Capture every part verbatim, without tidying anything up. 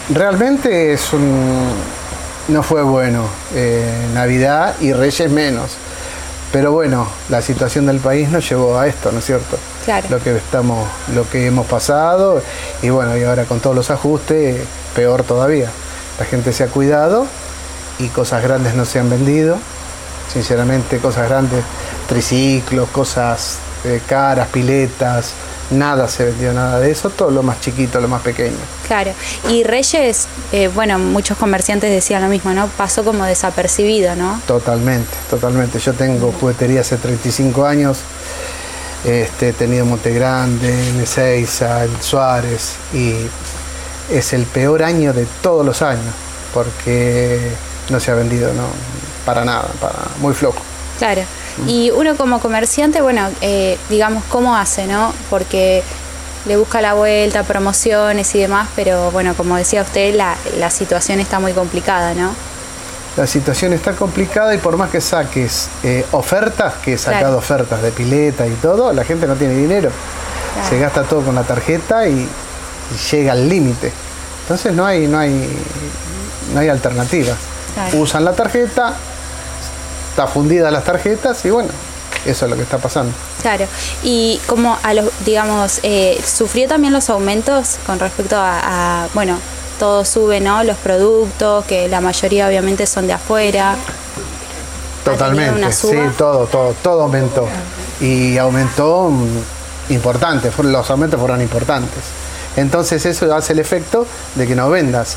Realmente es un, no fue bueno, eh, Navidad y Reyes menos. Pero bueno, la situación del país nos llevó a esto, ¿no es cierto? Claro. Lo que estamos, lo que hemos pasado, y bueno, y ahora con todos los ajustes, peor todavía. La gente se ha cuidado y cosas grandes no se han vendido. Sinceramente, cosas grandes, triciclos, cosas eh, caras, piletas, nada se vendió, nada de eso, todo lo más chiquito, lo más pequeño. Claro, y Reyes, eh, bueno, muchos comerciantes decían lo mismo, ¿no? Pasó como desapercibido, ¿no? Totalmente, totalmente. Yo tengo juguetería hace treinta y cinco años, este, he tenido Montegrande, en Ezeiza, en Suárez, y es el peor año de todos los años, porque no se ha vendido, no, para nada, para, muy flojo. Claro. Y uno como comerciante, bueno, eh, digamos, ¿cómo hace, no? Porque le busca la vuelta, promociones y demás, pero bueno, como decía usted, la, la situación está muy complicada, ¿no? La situación está complicada y por más que saques eh, ofertas, que he sacado claro. ofertas de pileta y todo, la gente no tiene dinero. Claro. Se gasta todo con la tarjeta y, y llega al límite. Entonces no hay, no hay, no hay alternativa. Claro. Usan la tarjeta, está fundida las tarjetas y bueno, eso es lo que está pasando. Claro, y como a los, digamos, eh, ¿sufrió también los aumentos con respecto a, a, bueno, todo sube, ¿no? Los productos, que la mayoría obviamente son de afuera. Totalmente, sí, todo, todo, todo aumentó. Y aumentó um, importante, los aumentos fueron importantes. Entonces eso hace el efecto de que no vendas.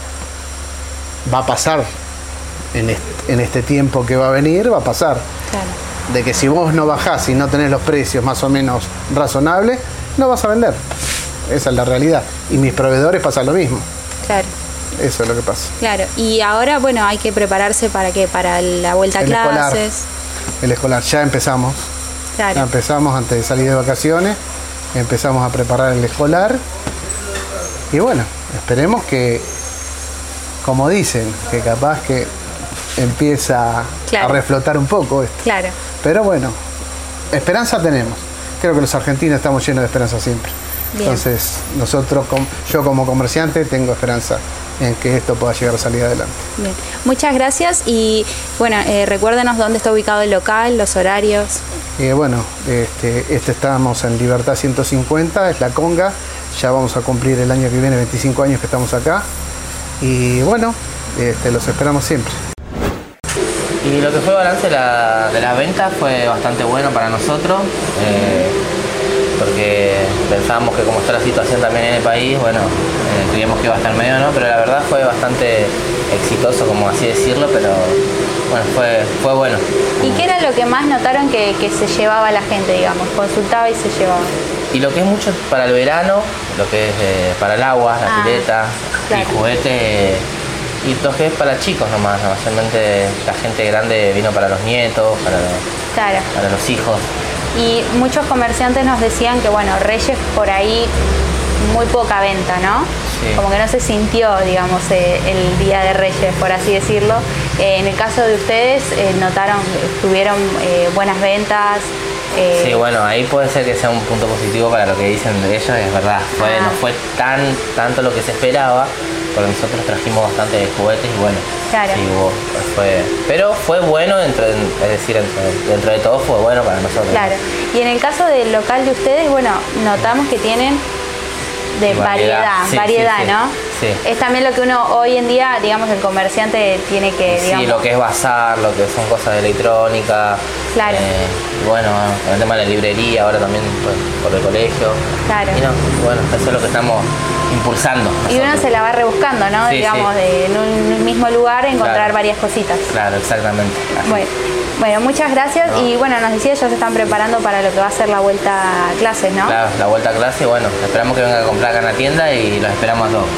Va a pasar. En este, en este tiempo que va a venir, va a pasar. Claro. De que si vos no bajás y no tenés los precios más o menos razonables, no vas a vender. Esa es la realidad. Y mis proveedores pasa lo mismo. Claro. Eso es lo que pasa. Claro. Y ahora, bueno, hay que prepararse para qué, para la vuelta a el clases. Escolar, el escolar, ya empezamos. Claro. Ya empezamos antes de salir de vacaciones. Empezamos a preparar el escolar. Y bueno, esperemos que, como dicen, que capaz que empieza claro. a reflotar un poco esto. Claro. Pero bueno, esperanza tenemos. Creo que los argentinos estamos llenos de esperanza siempre. Bien. Entonces, nosotros, yo como comerciante, tengo esperanza en que esto pueda llegar a salir adelante. Bien. Muchas gracias y bueno, eh, recuérdenos dónde está ubicado el local, los horarios. Eh, bueno, este, este estamos en Libertad ciento cincuenta, es La Conga. Ya vamos a cumplir el año que viene veinticinco años que estamos acá. Y bueno, este, los esperamos siempre. Y lo que fue el balance de, la, de las ventas fue bastante bueno para nosotros, eh, porque pensábamos que como está la situación también en el país, bueno, eh, creíamos que iba a estar medio, ¿no? Pero la verdad fue bastante exitoso, como así decirlo, pero bueno, fue, fue bueno. ¿Y qué era lo que más notaron que, que se llevaba la gente, digamos? Consultaba y se llevaba. Y lo que es mucho para el verano, lo que es eh, para el agua, la ah, pileta, claro. y juguete. Y lo que es para chicos nomás, ¿no? Mayormente la gente grande vino para los nietos, para los, claro. para los hijos. Y muchos comerciantes nos decían que, bueno, Reyes por ahí muy poca venta, ¿no? Sí. Como que no se sintió, digamos, eh, el día de Reyes, por así decirlo. Eh, en el caso de ustedes, eh, notaron, tuvieron eh, buenas ventas. Eh... Sí, bueno, ahí puede ser que sea un punto positivo para lo que dicen de ellos, es verdad. Fue, ah. No fue tan tanto lo que se esperaba, porque nosotros trajimos bastante juguetes y bueno, claro. sí hubo, fue, pero fue bueno, dentro, es decir, dentro, dentro de todo fue bueno para nosotros. Claro, y en el caso del local de ustedes, bueno, notamos que tienen de variedad, variedad, sí, variedad sí, sí. ¿no? Sí. Es también lo que uno hoy en día, digamos, el comerciante tiene que, digamos... Sí, lo que es bazar, lo que son cosas de electrónica. Claro. Eh, bueno, con el tema de la librería, ahora también pues, por el colegio. Claro. Y no, bueno, eso es lo que estamos impulsando. Y uno se la va rebuscando, ¿no? Sí, digamos, sí. De, en un mismo lugar encontrar claro. varias cositas. Claro, exactamente. Así. Bueno. Bueno, muchas gracias no. y bueno, nos decía, ya se están preparando para lo que va a ser la vuelta a clases, ¿no? Claro, la vuelta a clase, bueno, esperamos que vengan a comprar acá en la tienda y los esperamos a todos.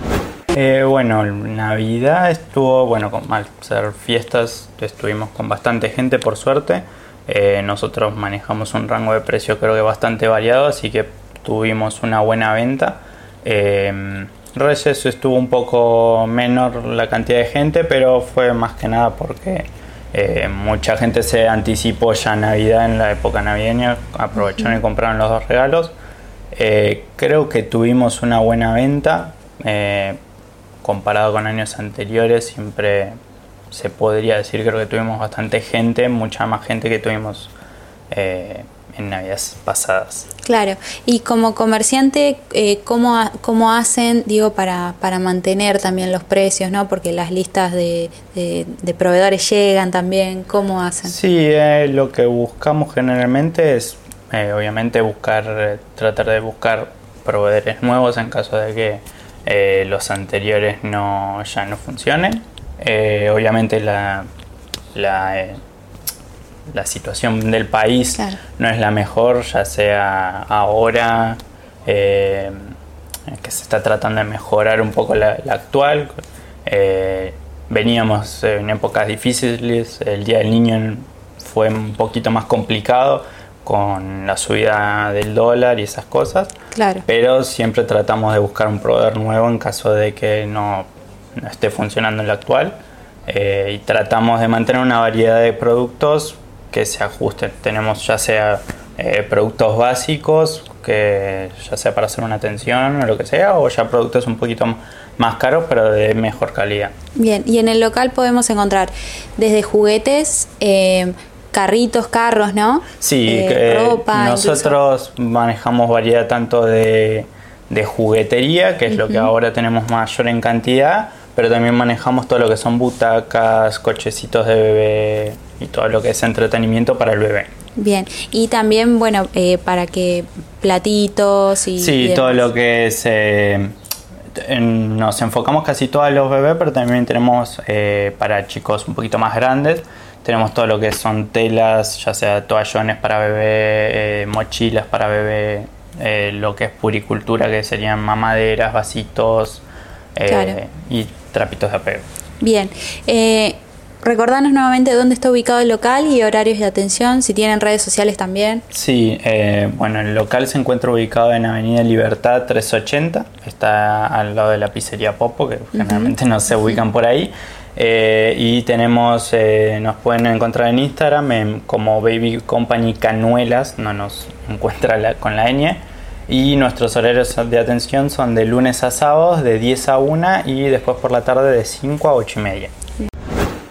Eh, bueno, Navidad estuvo, bueno, con, al ser fiestas estuvimos con bastante gente por suerte. Eh, nosotros manejamos un rango de precio creo que bastante variado, así que tuvimos una buena venta. Eh, Reyes estuvo un poco menor la cantidad de gente, pero fue más que nada porque eh, mucha gente se anticipó ya Navidad en la época navideña, aprovecharon y compraron los dos regalos. Eh, creo que tuvimos una buena venta. Eh, comparado con años anteriores, siempre se podría decir, creo que tuvimos bastante gente, mucha más gente que tuvimos eh, en navidades pasadas. Claro, y como comerciante, eh, ¿cómo, ¿cómo hacen, digo, para, para mantener también los precios, ¿no? Porque las listas de, de, de proveedores llegan también, ¿cómo hacen? Sí, eh, lo que buscamos generalmente es, eh, obviamente, buscar, eh, tratar de buscar proveedores nuevos en caso de que eh, los anteriores no ya no funcionen. Eh, obviamente la... la eh, la situación del país claro. no es la mejor, ya sea ahora eh, que se está tratando de mejorar un poco la, la actual. Eh, veníamos en épocas difíciles, el Día del Niño fue un poquito más complicado con la subida del dólar y esas cosas, claro. pero siempre tratamos de buscar un proveedor nuevo en caso de que no, no esté funcionando el actual, eh, y tratamos de mantener una variedad de productos que se ajusten. Tenemos ya sea eh, productos básicos, que ya sea para hacer una atención o lo que sea, o ya productos un poquito más caros pero de mejor calidad. Bien, y en el local podemos encontrar desde juguetes, eh, carritos, carros, ¿no? Sí, eh, eh, ropa. Nosotros incluso manejamos variedad tanto de, de juguetería, que es uh-huh. lo que ahora tenemos mayor en cantidad, pero también manejamos todo lo que son butacas, cochecitos de bebé y todo lo que es entretenimiento para el bebé. Bien, y también, bueno, eh, para que platitos y... Sí, y todo lo que es... Eh, en, nos enfocamos casi todos a los bebés, pero también tenemos eh, para chicos un poquito más grandes. Tenemos todo lo que son telas, ya sea toallones para bebé, eh, mochilas para bebé, eh, lo que es puricultura, que serían mamaderas, vasitos, eh, claro. y trapitos de apego. Bien, eh, recordanos nuevamente dónde está ubicado el local y horarios de atención, si tienen redes sociales también. Sí, eh, bueno, el local se encuentra ubicado en Avenida Libertad trescientos ochenta, está al lado de la pizzería Popo, que uh-huh. generalmente no se ubican por ahí. Eh, y tenemos, eh, nos pueden encontrar en Instagram en, como Baby Company Canuelas, no nos encuentra la, con la ñ. Y nuestros horarios de atención son de lunes a sábados de diez a una y después por la tarde de cinco a ocho y media.